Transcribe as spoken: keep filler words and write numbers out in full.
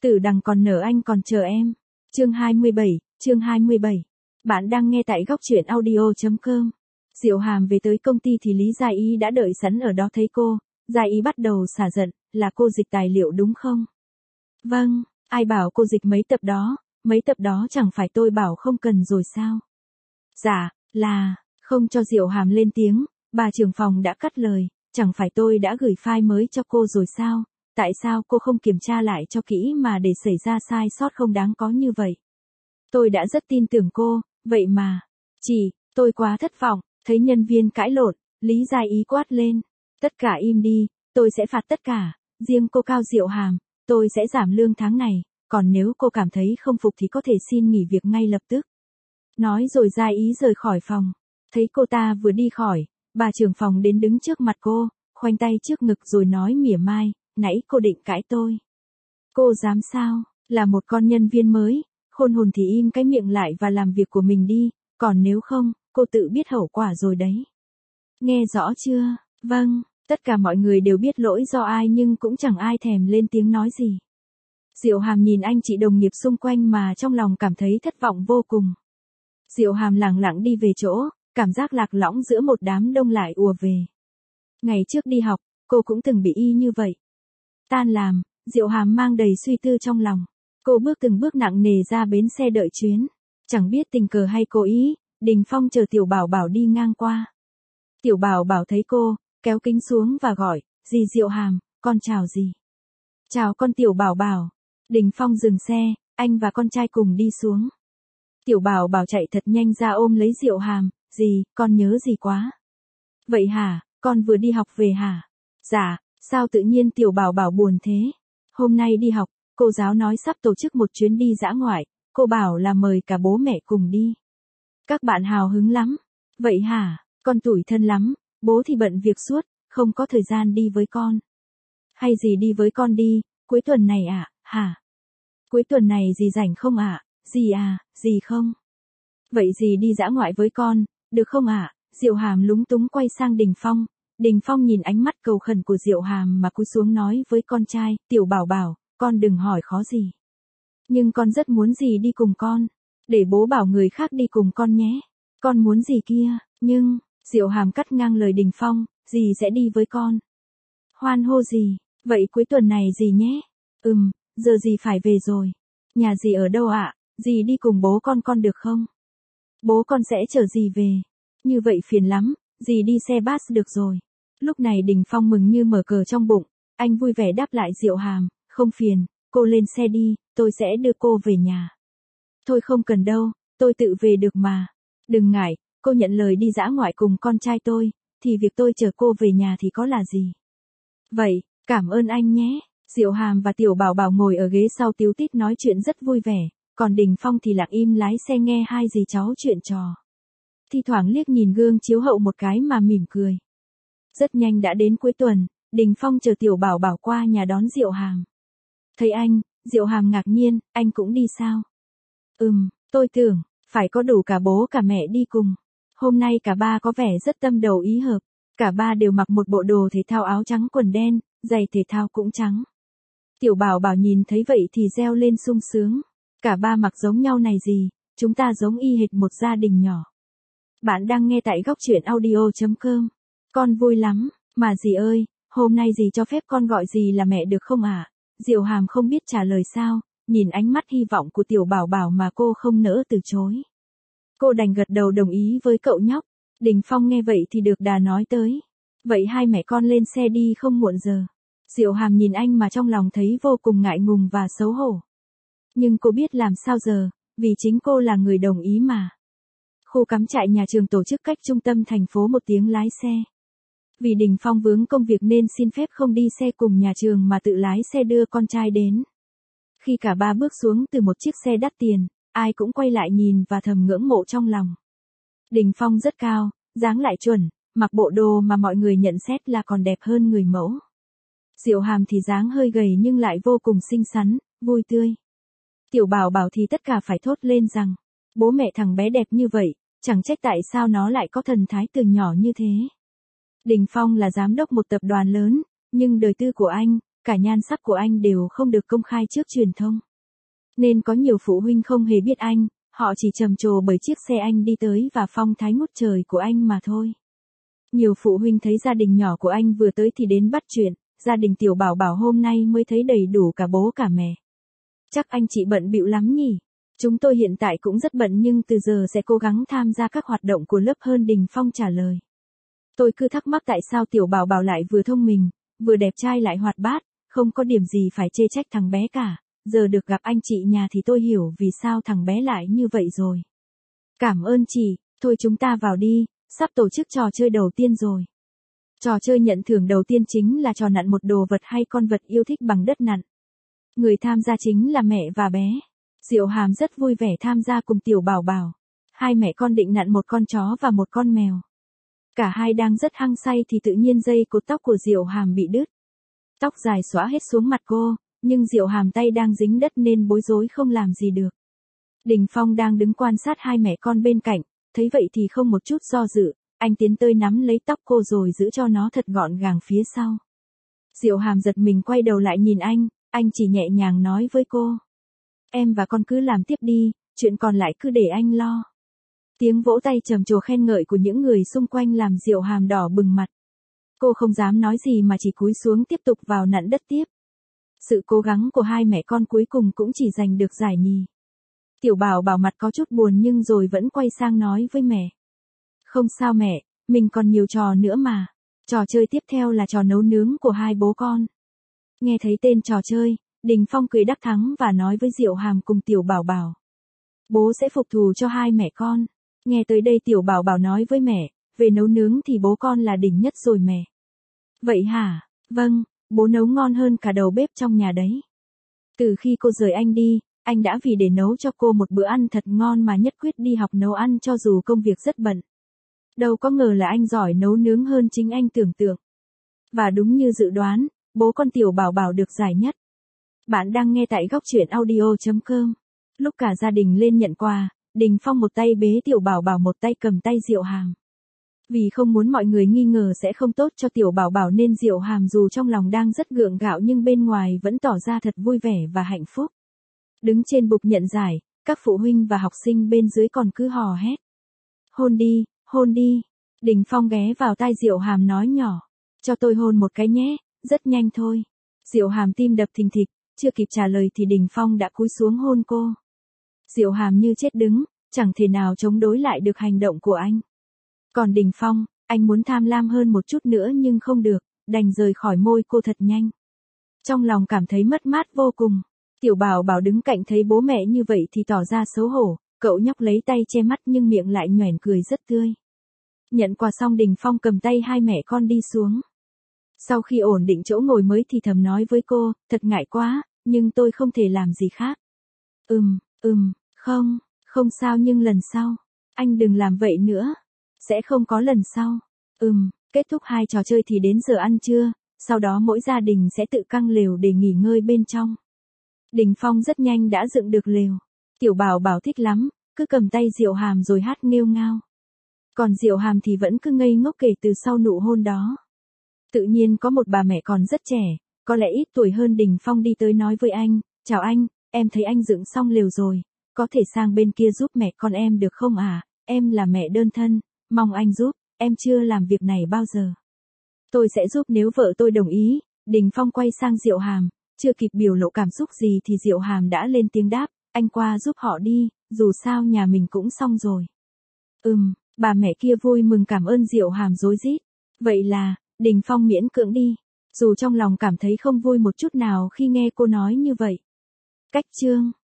Tử đằng còn nở anh còn chờ em. Chương hai mươi bảy, chương hai mươi bảy. Bạn đang nghe tại góc truyện audio chấm com. Diệu Hàm về tới công ty thì Lý Gia Ý đã đợi sẵn ở đó thấy cô, Gia Ý bắt đầu xả giận, là cô dịch tài liệu đúng không? Vâng, ai bảo cô dịch mấy tập đó, mấy tập đó chẳng phải tôi bảo không cần rồi sao? Dạ, là, không cho Diệu Hàm lên tiếng, bà trưởng phòng đã cắt lời, chẳng phải tôi đã gửi file mới cho cô rồi sao? Tại sao cô không kiểm tra lại cho kỹ mà để xảy ra sai sót không đáng có như vậy? Tôi đã rất tin tưởng cô, vậy mà, chỉ, tôi quá thất vọng, thấy nhân viên cãi lộn, Lý Gia Ý quát lên, tất cả im đi, tôi sẽ phạt tất cả, riêng cô Cao Diệu Hàm, tôi sẽ giảm lương tháng này, còn nếu cô cảm thấy không phục thì có thể xin nghỉ việc ngay lập tức. Nói rồi Gia Ý rời khỏi phòng, thấy cô ta vừa đi khỏi, bà trưởng phòng đến đứng trước mặt cô, khoanh tay trước ngực rồi nói mỉa mai, nãy cô định cãi tôi. Cô dám sao, là một con nhân viên mới, khôn hồn thì im cái miệng lại và làm việc của mình đi, còn nếu không, cô tự biết hậu quả rồi đấy. Nghe rõ chưa? Vâng, tất cả mọi người đều biết lỗi do ai nhưng cũng chẳng ai thèm lên tiếng nói gì. Diệu Hàm nhìn anh chị đồng nghiệp xung quanh mà trong lòng cảm thấy thất vọng vô cùng. Diệu Hàm lẳng lặng đi về chỗ, cảm giác lạc lõng giữa một đám đông lại ùa về. Ngày trước đi học, cô cũng từng bị y như vậy. Tan làm, Diệu Hàm mang đầy suy tư trong lòng. Cô bước từng bước nặng nề ra bến xe đợi chuyến. Chẳng biết tình cờ hay cố ý, Đình Phong chờ Tiểu Bảo Bảo đi ngang qua. Tiểu Bảo Bảo thấy cô, kéo kính xuống và gọi, dì Diệu Hàm, con chào dì. Chào con Tiểu Bảo Bảo. Đình Phong dừng xe, anh và con trai cùng đi xuống. Tiểu Bảo Bảo chạy thật nhanh ra ôm lấy Diệu Hàm, dì, con nhớ dì quá. Vậy hả, con vừa đi học về hả? Dạ, sao tự nhiên Tiểu Bảo Bảo buồn thế? Hôm nay đi học, cô giáo nói sắp tổ chức một chuyến đi dã ngoại, cô bảo là mời cả bố mẹ cùng đi. Các bạn hào hứng lắm. Vậy hả, con tủi thân lắm, bố thì bận việc suốt, không có thời gian đi với con. Hay dì đi với con đi, cuối tuần này ạ, à, hả? Cuối tuần này dì rảnh không ạ? À? Dì à, dì không? Vậy dì đi dã ngoại với con, được không ạ? À? Diệu Hàm lúng túng quay sang Đình Phong. Đình Phong nhìn ánh mắt cầu khẩn của Diệu Hàm mà cúi xuống nói với con trai, Tiểu Bảo Bảo, con đừng hỏi khó gì. Nhưng con rất muốn dì đi cùng con. Để bố bảo người khác đi cùng con nhé. Con muốn gì kia, nhưng, Diệu Hàm cắt ngang lời Đình Phong, dì sẽ đi với con. Hoan hô dì, vậy cuối tuần này dì nhé. Ừm, giờ dì phải về rồi. Nhà dì ở đâu ạ? À? Dì đi cùng bố con con được không? Bố con sẽ chở dì về. Như vậy phiền lắm, dì đi xe bus được rồi. Lúc này Đình Phong mừng như mở cờ trong bụng, anh vui vẻ đáp lại Diệu Hàm, không phiền, cô lên xe đi, tôi sẽ đưa cô về nhà. Thôi không cần đâu, tôi tự về được mà. Đừng ngại, cô nhận lời đi dã ngoại cùng con trai tôi, thì việc tôi chở cô về nhà thì có là gì. Vậy, cảm ơn anh nhé. Diệu Hàm và Tiểu Bảo Bảo ngồi ở ghế sau tíu tít nói chuyện rất vui vẻ, còn Đình Phong thì lặng im lái xe nghe hai dì cháu chuyện trò. Thi thoảng liếc nhìn gương chiếu hậu một cái mà mỉm cười. Rất nhanh đã đến cuối tuần, Đình Phong chờ Tiểu Bảo Bảo qua nhà đón Diệu Hàm. Thấy anh, Diệu Hàm ngạc nhiên, anh cũng đi sao? Ừm, tôi tưởng, phải có đủ cả bố cả mẹ đi cùng. Hôm nay cả ba có vẻ rất tâm đầu ý hợp. Cả ba đều mặc một bộ đồ thể thao áo trắng quần đen, giày thể thao cũng trắng. Tiểu Bảo Bảo nhìn thấy vậy thì reo lên sung sướng. Cả ba mặc giống nhau này gì, chúng ta giống y hệt một gia đình nhỏ. Bạn đang nghe tại góc truyện audio chấm com. Con vui lắm, mà dì ơi, hôm nay dì cho phép con gọi dì là mẹ được không ạ? À? Diệu Hàm không biết trả lời sao, nhìn ánh mắt hy vọng của Tiểu Bảo Bảo mà cô không nỡ từ chối. Cô đành gật đầu đồng ý với cậu nhóc. Đình Phong nghe vậy thì được đà nói tới. Vậy hai mẹ con lên xe đi không muộn giờ. Diệu Hàm nhìn anh mà trong lòng thấy vô cùng ngại ngùng và xấu hổ. Nhưng cô biết làm sao giờ, vì chính cô là người đồng ý mà. Khu cắm trại nhà trường tổ chức cách trung tâm thành phố một tiếng lái xe. Vì Đình Phong vướng công việc nên xin phép không đi xe cùng nhà trường mà tự lái xe đưa con trai đến. Khi cả ba bước xuống từ một chiếc xe đắt tiền, ai cũng quay lại nhìn và thầm ngưỡng mộ trong lòng. Đình Phong rất cao, dáng lại chuẩn, mặc bộ đồ mà mọi người nhận xét là còn đẹp hơn người mẫu. Diệu Hàm thì dáng hơi gầy nhưng lại vô cùng xinh xắn, vui tươi. Tiểu Bảo Bảo thì tất cả phải thốt lên rằng, bố mẹ thằng bé đẹp như vậy, chẳng trách tại sao nó lại có thần thái từ nhỏ như thế. Đình Phong là giám đốc một tập đoàn lớn, nhưng đời tư của anh, cả nhan sắc của anh đều không được công khai trước truyền thông. Nên có nhiều phụ huynh không hề biết anh, họ chỉ trầm trồ bởi chiếc xe anh đi tới và phong thái ngút trời của anh mà thôi. Nhiều phụ huynh thấy gia đình nhỏ của anh vừa tới thì đến bắt chuyện, gia đình tiểu bảo bảo hôm nay mới thấy đầy đủ cả bố cả mẹ. Chắc anh chị bận bịu lắm nhỉ? Chúng tôi hiện tại cũng rất bận nhưng từ giờ sẽ cố gắng tham gia các hoạt động của lớp hơn, Đình Phong trả lời. Tôi cứ thắc mắc tại sao tiểu bảo bảo lại vừa thông minh, vừa đẹp trai lại hoạt bát, không có điểm gì phải chê trách thằng bé cả. Giờ được gặp anh chị nhà thì tôi hiểu vì sao thằng bé lại như vậy rồi. Cảm ơn chị, thôi chúng ta vào đi, sắp tổ chức trò chơi đầu tiên rồi. Trò chơi nhận thưởng đầu tiên chính là trò nặn một đồ vật hay con vật yêu thích bằng đất nặn. Người tham gia chính là mẹ và bé. Diệu Hàm rất vui vẻ tham gia cùng tiểu bảo bảo. Hai mẹ con định nặn một con chó và một con mèo. Cả hai đang rất hăng say thì tự nhiên dây cột tóc của Diệu Hàm bị đứt. Tóc dài xõa hết xuống mặt cô, nhưng Diệu Hàm tay đang dính đất nên bối rối không làm gì được. Đình Phong đang đứng quan sát hai mẹ con bên cạnh, thấy vậy thì không một chút do dự, anh tiến tới nắm lấy tóc cô rồi giữ cho nó thật gọn gàng phía sau. Diệu Hàm giật mình quay đầu lại nhìn anh, anh chỉ nhẹ nhàng nói với cô. Em và con cứ làm tiếp đi, chuyện còn lại cứ để anh lo. Tiếng vỗ tay trầm trồ khen ngợi của những người xung quanh làm Diệu Hàm đỏ bừng mặt. Cô không dám nói gì mà chỉ cúi xuống tiếp tục vào nặn đất tiếp. Sự cố gắng của hai mẹ con cuối cùng cũng chỉ giành được giải nhì. Tiểu bảo bảo mặt có chút buồn nhưng rồi vẫn quay sang nói với mẹ. Không sao mẹ, mình còn nhiều trò nữa mà. Trò chơi tiếp theo là trò nấu nướng của hai bố con. Nghe thấy tên trò chơi, Đình Phong cười đắc thắng và nói với Diệu Hàm cùng tiểu bảo bảo. Bố sẽ phục thù cho hai mẹ con. Nghe tới đây tiểu bảo bảo nói với mẹ, về nấu nướng thì bố con là đỉnh nhất rồi mẹ. Vậy hả? Vâng, bố nấu ngon hơn cả đầu bếp trong nhà đấy. Từ khi cô rời anh đi, anh đã vì để nấu cho cô một bữa ăn thật ngon mà nhất quyết đi học nấu ăn cho dù công việc rất bận. Đâu có ngờ là anh giỏi nấu nướng hơn chính anh tưởng tượng. Và đúng như dự đoán, bố con tiểu bảo bảo được giải nhất. Bạn đang nghe tại góc truyện audio chấm com. Lúc cả gia đình lên nhận quà, Đình Phong một tay bế tiểu bảo bảo một tay cầm tay Diệu Hàm. Vì không muốn mọi người nghi ngờ sẽ không tốt cho tiểu bảo bảo nên Diệu Hàm dù trong lòng đang rất gượng gạo nhưng bên ngoài vẫn tỏ ra thật vui vẻ và hạnh phúc. Đứng trên bục nhận giải, các phụ huynh và học sinh bên dưới còn cứ hò hét. Hôn đi, hôn đi. Đình Phong ghé vào tai Diệu Hàm nói nhỏ. Cho tôi hôn một cái nhé, rất nhanh thôi. Diệu Hàm tim đập thình thịch, chưa kịp trả lời thì Đình Phong đã cúi xuống hôn cô. Diệu Hàm như chết đứng, chẳng thể nào chống đối lại được hành động của anh. Còn Đình Phong, anh muốn tham lam hơn một chút nữa nhưng không được, đành rời khỏi môi cô thật nhanh. Trong lòng cảm thấy mất mát vô cùng. Tiểu bảo bảo đứng cạnh thấy bố mẹ như vậy thì tỏ ra xấu hổ, cậu nhóc lấy tay che mắt nhưng miệng lại nhoẻn cười rất tươi. Nhận quà xong Đình Phong cầm tay hai mẹ con đi xuống. Sau khi ổn định chỗ ngồi mới thì thầm nói với cô, thật ngại quá, nhưng tôi không thể làm gì khác. Ừm, ừm, không, không sao nhưng lần sau, anh đừng làm vậy nữa. Sẽ không có lần sau. Ừm, kết thúc hai trò chơi thì đến giờ ăn trưa, sau đó mỗi gia đình sẽ tự căng lều để nghỉ ngơi bên trong. Đình Phong rất nhanh đã dựng được lều. Tiểu bảo bảo thích lắm, cứ cầm tay Diệu Hàm rồi hát nghêu ngao. Còn Diệu Hàm thì vẫn cứ ngây ngốc kể từ sau nụ hôn đó. Tự nhiên có một bà mẹ còn rất trẻ, có lẽ ít tuổi hơn Đình Phong đi tới nói với anh, chào anh, em thấy anh dựng xong lều rồi, có thể sang bên kia giúp mẹ con em được không à, em là mẹ đơn thân, mong anh giúp, em chưa làm việc này bao giờ. Tôi sẽ giúp nếu vợ tôi đồng ý. Đình Phong quay sang Diệu Hàm, chưa kịp biểu lộ cảm xúc gì thì Diệu Hàm đã lên tiếng đáp, anh qua giúp họ đi, dù sao nhà mình cũng xong rồi. Ừm, bà mẹ kia vui mừng cảm ơn Diệu Hàm rối rít. Vậy là, Đình Phong miễn cưỡng đi, dù trong lòng cảm thấy không vui một chút nào khi nghe cô nói như vậy. Cách chương